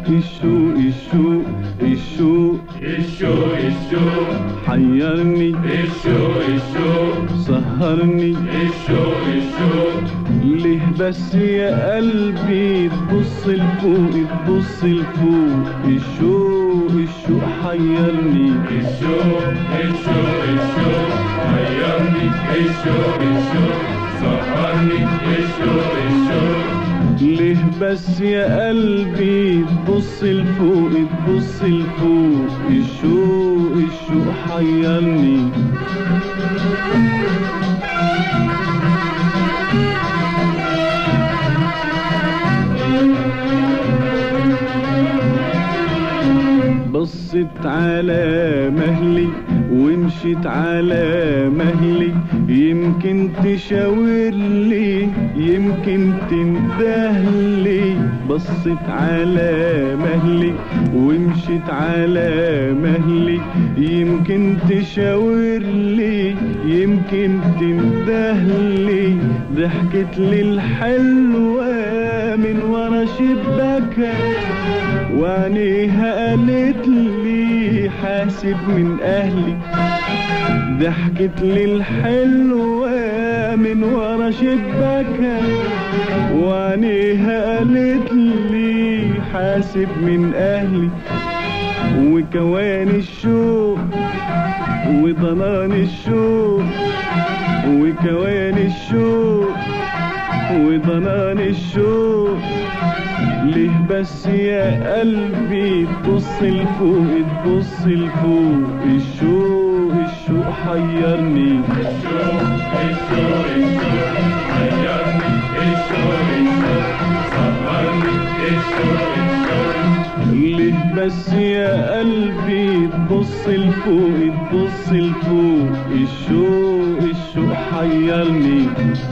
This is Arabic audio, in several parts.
الشوق الشوق الشوق الشوق الشوق حيرني، الشوق الشوق سهرني، الشوق الشوق ليه بس يا قلبي تبص لفوق تبص لفوق؟ الشوق الشوق حيرني، الشوق الشوق الشوق حيرني، الشوق الشوق سهرني، الشوق الشوق ليه بس يا قلبي تبص لفوق تبص لفوق؟ الشوق الشوق حيرني. بصت على مهلي ومشيت على مهلي، يمكن تشاور لي يمكن تندهلي. بصت على مهلي ومشيت على مهلي، يمكن تشاور لي يمكن تندهلي. ضحكت لي الحلوة من ورا شباكها وعينيها قالت لي حاسب من اهلي. ضحكت لي الحلوة من ورا شباكها وعينيها قالت لي حاسب من اهلي. وكوان الشوق وضنان الشوق، وكوان الشوق وضنان الشوق، ليه بس يا قلبي تبص لفوق تبص لفوق؟ الشوق الشوق حيرني، الشوق الشوق الشوق حيرني، الشوق الشوق سهرني، الشوق الشوق ليه بس يا قلبي تبص لفوق تبص لفوق؟ الشوق الشوق حيرني.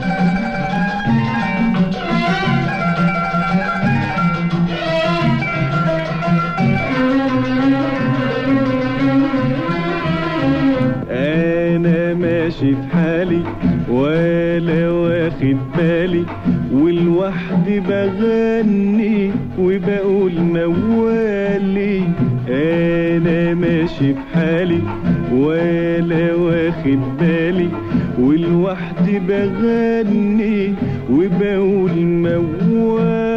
انا ماشي في حالي ولا واخد بالي، والوحدي بغني وبقول موالي. انا ماشي في حالي ولا واخد بالي، والوحدي بغني وبقول موالي.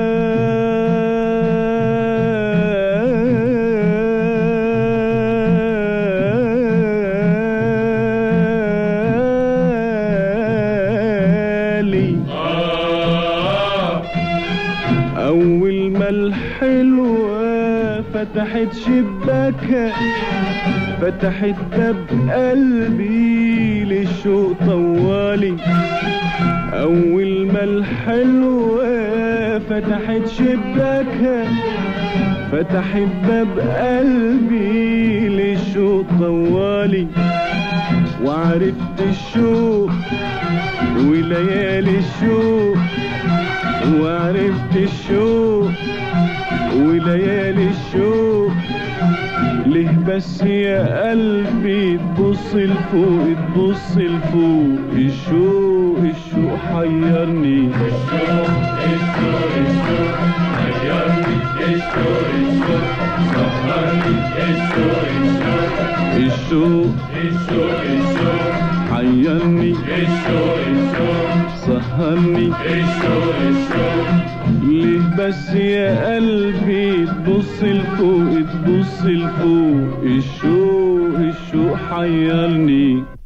أول ما الحلوة فتحت شباكها فتحت باب قلبي للشوق طوالي. أول ما الحلوة فتحت شباكها فتحت باب قلبي للشوق طوالي. وعرفت الشوق وليالي الشوق، وعرفت الشوق وليالي الشوق، ليه بس يا قلبي تبص لفوق تبص لفوق؟ الشوق الشوق حيرني، الشوق الشوق الشوق حيرني، الشوق الشوق سهرني، الشوق الشوق الشوق الشوق الشوق حيرني، الشوق الشوق سهرني، الشوق الشوق ليه بس يا قلبي تبص لفوق تبص لفوق؟ الشوق الشوق حيرني.